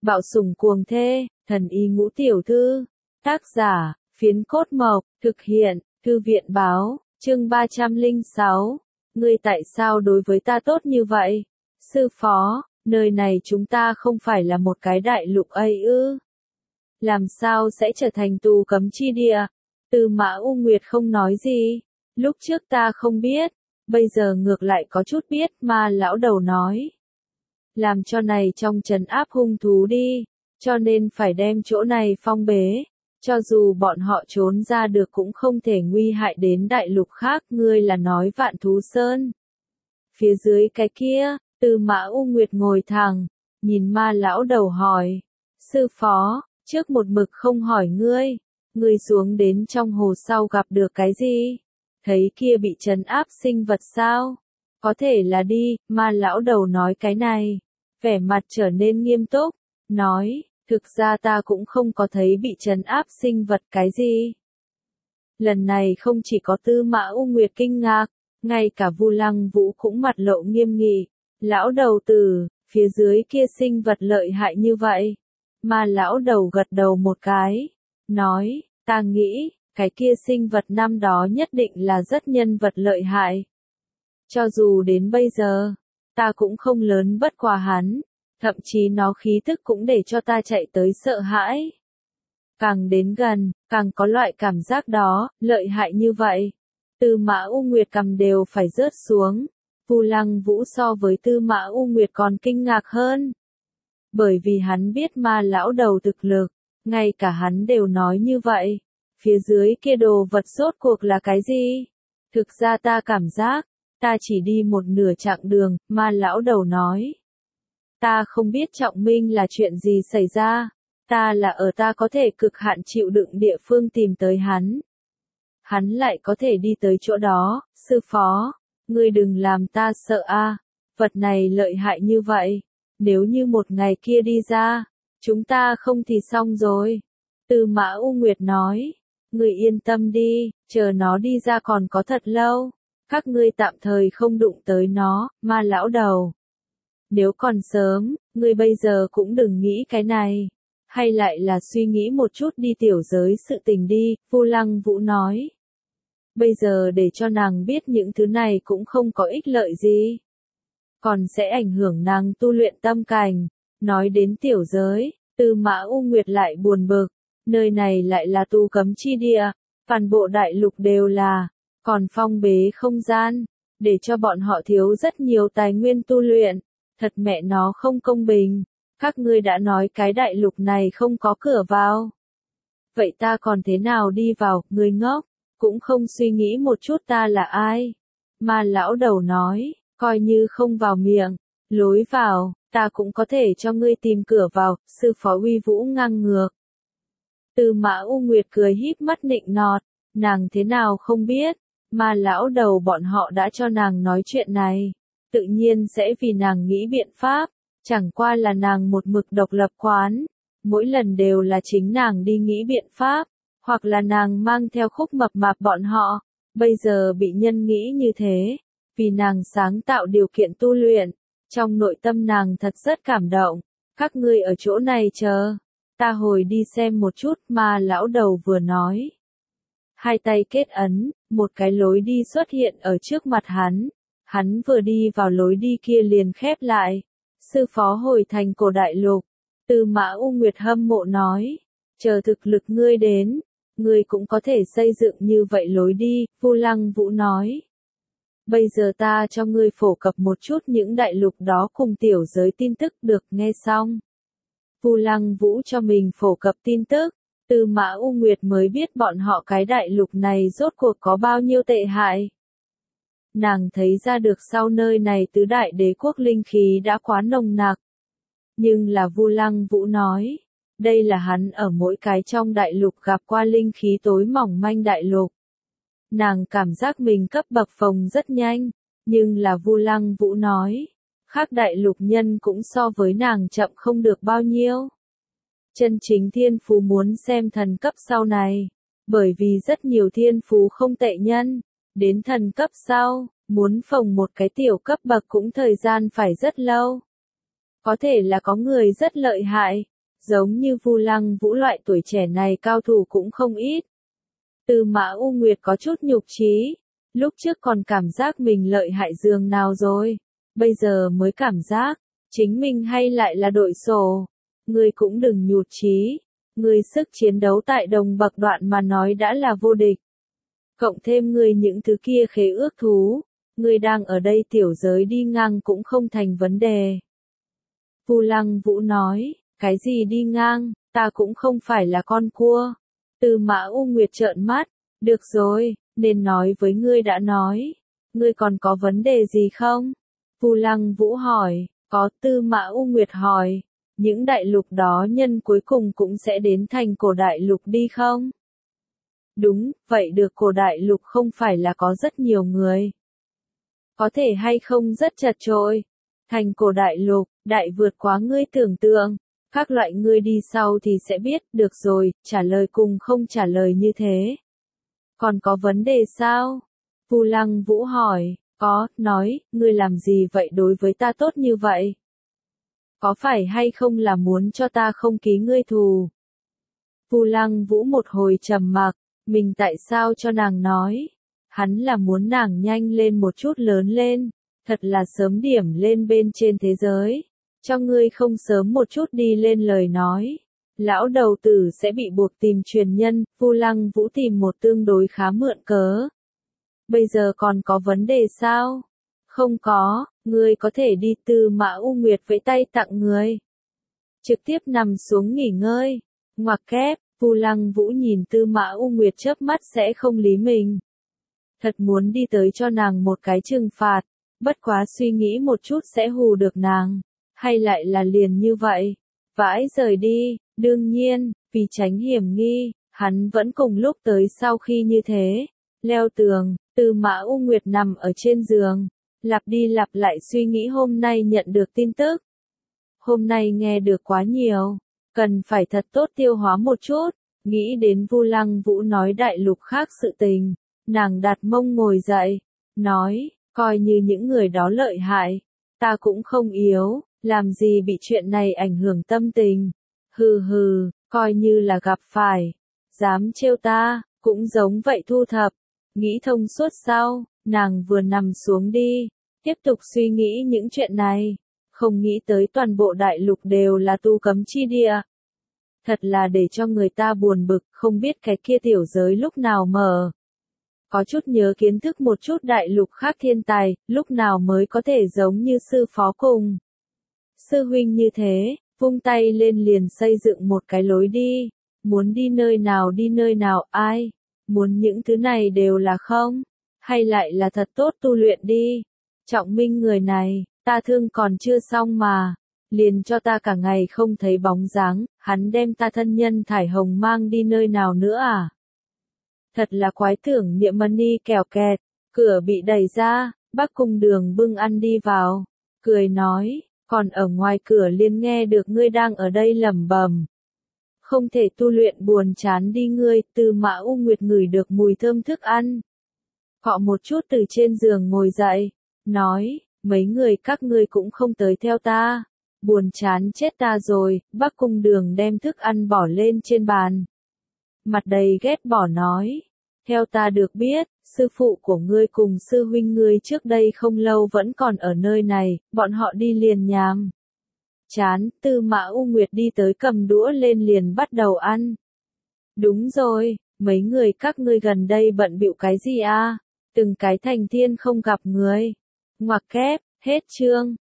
Bạo sủng cuồng thê, thần y ngũ tiểu thư. Tác giả, Phiến Cốt Mộc, thực hiện, Thư viện báo, chương 306. Ngươi tại sao đối với ta tốt như vậy? Sư phó, nơi này chúng ta không phải là một cái đại lục ấy ư? Làm sao sẽ trở thành tù cấm chi địa? Tư Mã U Nguyệt không nói gì. Lúc trước ta không biết, bây giờ ngược lại có chút biết mà lão đầu nói. Làm cho này trong trấn áp hung thú đi, cho nên phải đem chỗ này phong bế. Cho dù bọn họ trốn ra được cũng không thể nguy hại đến đại lục khác, ngươi là nói Vạn Thú Sơn. Phía dưới cái kia, Tư Mã U Nguyệt ngồi thẳng, nhìn ma lão đầu hỏi. Sư phó, trước một mực không hỏi ngươi xuống đến trong hồ sau gặp được cái gì? Thấy kia bị trấn áp sinh vật sao? Có thể là đi, ma lão đầu nói cái này. Vẻ mặt trở nên nghiêm túc, nói, thực ra ta cũng không có thấy bị trấn áp sinh vật cái gì. Lần này không chỉ có Tư Mã U Nguyệt kinh ngạc, ngay cả Vu Lăng Vũ cũng mặt lộ nghiêm nghị. Lão đầu tử, phía dưới kia sinh vật lợi hại như vậy. Mà lão đầu gật đầu một cái, nói, ta nghĩ, cái kia sinh vật năm đó nhất định là rất nhân vật lợi hại. Cho dù đến bây giờ, ta cũng không lớn bất qua hắn, thậm chí nó khí tức cũng để cho ta chạy tới sợ hãi. Càng đến gần, càng có loại cảm giác đó, lợi hại như vậy. Tư Mã U Nguyệt cầm đều phải rớt xuống. Vu Lăng Vũ so với Tư Mã U Nguyệt còn kinh ngạc hơn. Bởi vì hắn biết ma lão đầu thực lực, ngay cả hắn đều nói như vậy. Phía dưới kia đồ vật rốt cuộc là cái gì? Thực ra ta cảm giác, ta chỉ đi một nửa chặng đường, ma lão đầu nói. Ta không biết trọng minh là chuyện gì xảy ra, ta là ở ta có thể cực hạn chịu đựng địa phương tìm tới hắn. Hắn lại có thể đi tới chỗ đó, sư phó, ngươi đừng làm ta sợ a, vật này lợi hại như vậy, nếu như một ngày kia đi ra, chúng ta không thì xong rồi. Tư Mã U Nguyệt nói, ngươi yên tâm đi, chờ nó đi ra còn có thật lâu, các ngươi tạm thời không đụng tới nó, ma lão đầu. Nếu còn sớm, ngươi bây giờ cũng đừng nghĩ cái này, hay lại là suy nghĩ một chút đi tiểu giới sự tình đi, Vu Lăng Vũ nói. Bây giờ để cho nàng biết những thứ này cũng không có ích lợi gì, còn sẽ ảnh hưởng nàng tu luyện tâm cảnh. Nói đến tiểu giới, Tư Mã U Nguyệt lại buồn bực, nơi này lại là tu cấm chi địa, toàn bộ đại lục đều là, còn phong bế không gian, để cho bọn họ thiếu rất nhiều tài nguyên tu luyện, thật mẹ nó không công bình, các ngươi đã nói cái đại lục này không có cửa vào. Vậy ta còn thế nào đi vào, ngươi ngốc, cũng không suy nghĩ một chút ta là ai. Mà lão đầu nói, coi như không vào miệng, lối vào, ta cũng có thể cho ngươi tìm cửa vào, sư phó uy vũ ngang ngược. Tư Mã U Nguyệt cười híp mắt nịnh nọt, nàng thế nào không biết, mà lão đầu bọn họ đã cho nàng nói chuyện này, tự nhiên sẽ vì nàng nghĩ biện pháp, chẳng qua là nàng một mực độc lập quán, mỗi lần đều là chính nàng đi nghĩ biện pháp, hoặc là nàng mang theo Khúc Mập Mạp bọn họ, bây giờ bị nhân nghĩ như thế, vì nàng sáng tạo điều kiện tu luyện, trong nội tâm nàng thật rất cảm động, các ngươi ở chỗ này chờ, ta hồi đi xem một chút mà lão đầu vừa nói. Hai tay kết ấn, một cái lối đi xuất hiện ở trước mặt hắn vừa đi vào lối đi kia liền khép lại. Sư phó hồi thành cổ đại lục, Tư Mã U Nguyệt hâm mộ nói, chờ thực lực ngươi đến, ngươi cũng có thể xây dựng như vậy lối đi, Vu Lăng Vũ nói. Bây giờ ta cho ngươi phổ cập một chút những đại lục đó cùng tiểu giới tin tức được nghe xong. Vu Lăng Vũ cho mình phổ cập tin tức, Tư Mã U Nguyệt mới biết bọn họ cái đại lục này rốt cuộc có bao nhiêu tệ hại. Nàng thấy ra được sau nơi này tứ đại đế quốc linh khí đã quá nồng nặc. Nhưng là Vu Lăng Vũ nói, đây là hắn ở mỗi cái trong đại lục gặp qua linh khí tối mỏng manh đại lục. Nàng cảm giác mình cấp bậc phồng rất nhanh, nhưng là Vu Lăng Vũ nói, khác đại lục nhân cũng so với nàng chậm không được bao nhiêu. Chân chính thiên phú muốn xem thần cấp sau này, bởi vì rất nhiều thiên phú không tệ nhân, đến thần cấp sau, muốn phồng một cái tiểu cấp bậc cũng thời gian phải rất lâu. Có thể là có người rất lợi hại, Giống như Vu Lăng Vũ loại tuổi trẻ này cao thủ cũng không ít. Tư Mã U Nguyệt có chút nhục chí, lúc trước còn cảm giác mình lợi hại giường nào rồi, bây giờ mới cảm giác, chính mình hay lại là đội sổ. Ngươi cũng đừng nhụt chí, ngươi sức chiến đấu tại đồng bậc đoạn mà nói đã là vô địch. Cộng thêm ngươi những thứ kia khế ước thú, ngươi đang ở đây tiểu giới đi ngang cũng không thành vấn đề. Vu Lăng Vũ nói, cái gì đi ngang, ta cũng không phải là con cua. Tư Mã U Nguyệt trợn mắt, được rồi, nên nói với ngươi đã nói. Ngươi còn có vấn đề gì không? Vu Lăng Vũ hỏi, có. Tư Mã U Nguyệt hỏi, những đại lục đó nhân cuối cùng cũng sẽ đến thành cổ đại lục đi không? Đúng, vậy được cổ đại lục không phải là có rất nhiều người. Có thể hay không rất chật chội. Thành cổ đại lục, đại vượt quá ngươi tưởng tượng. Các loại ngươi đi sau thì sẽ biết, được rồi, trả lời cùng không trả lời như thế. Còn có vấn đề sao? Vu Lăng Vũ hỏi, có, nói, ngươi làm gì vậy đối với ta tốt như vậy? Có phải hay không là muốn cho ta không ký ngươi thù? Vu Lăng Vũ một hồi trầm mặc, mình tại sao cho nàng nói? Hắn là muốn nàng nhanh lên một chút lớn lên, thật là sớm điểm lên bên trên thế giới. Cho ngươi không sớm một chút đi lên lời nói, lão đầu tử sẽ bị buộc tìm truyền nhân. Vu Lăng Vũ tìm một tương đối khá mượn cớ. Bây giờ còn có vấn đề sao? Không có, ngươi có thể đi. Tư Mã U Nguyệt vẫy tay tặng người. Trực tiếp nằm xuống nghỉ ngơi. Ngoặc kép, Vu Lăng Vũ nhìn Tư Mã U Nguyệt chớp mắt sẽ không lý mình. Thật muốn đi tới cho nàng một cái trừng phạt, bất quá suy nghĩ một chút sẽ hù được nàng. Hay lại là liền như vậy, vãi rời đi. Đương nhiên, vì tránh hiểm nghi, hắn vẫn cùng lúc tới. Sau khi như thế, leo tường, Tư Mã U Nguyệt nằm ở trên giường, lặp đi lặp lại suy nghĩ hôm nay nhận được tin tức. Hôm nay nghe được quá nhiều, cần phải thật tốt tiêu hóa một chút. Nghĩ đến Vu Lăng Vũ nói đại lục khác sự tình, nàng đặt mông ngồi dậy, nói, coi như những người đó lợi hại, ta cũng không yếu. Làm gì bị chuyện này ảnh hưởng tâm tình. Hừ hừ, coi như là gặp phải. Dám trêu ta, cũng giống vậy thu thập. Nghĩ thông suốt sau, nàng vừa nằm xuống đi. Tiếp tục suy nghĩ những chuyện này. Không nghĩ tới toàn bộ đại lục đều là tu cấm chi địa. Thật là để cho người ta buồn bực, không biết cái kia tiểu giới lúc nào mở. Có chút nhớ kiến thức một chút đại lục khác thiên tài, lúc nào mới có thể giống như sư phó cùng. Sư huynh như thế, vung tay lên liền xây dựng một cái lối đi. Muốn đi nơi nào ai? Muốn những thứ này đều là không? Hay lại là thật tốt tu luyện đi? Trọng Minh người này, ta thương còn chưa xong mà. Liền cho ta cả ngày không thấy bóng dáng, hắn đem ta thân nhân Thải Hồng mang đi nơi nào nữa à? Thật là quái tưởng niệm Mani kèo kẹt, cửa bị đẩy ra, Bắc Cung Đường bưng ăn đi vào, cười nói. Còn ở ngoài cửa liền nghe được ngươi đang ở đây lẩm bẩm. Không thể tu luyện buồn chán đi ngươi. Tư Mã U Nguyệt ngửi được mùi thơm thức ăn. Cọ một chút từ trên giường ngồi dậy. Nói, mấy người các ngươi cũng không tới theo ta. Buồn chán chết ta rồi. Bắc Cung Đường đem thức ăn bỏ lên trên bàn. Mặt đầy ghét bỏ nói. Theo ta được biết, sư phụ của ngươi cùng sư huynh ngươi trước đây không lâu vẫn còn ở nơi này, bọn họ đi liền nhàm. Chán, Tư Mã U Nguyệt đi tới cầm đũa lên liền bắt đầu ăn. Đúng rồi, mấy người các ngươi gần đây bận bịu cái gì à? Từng cái thành thiên không gặp người. Ngoặc kép, hết chương.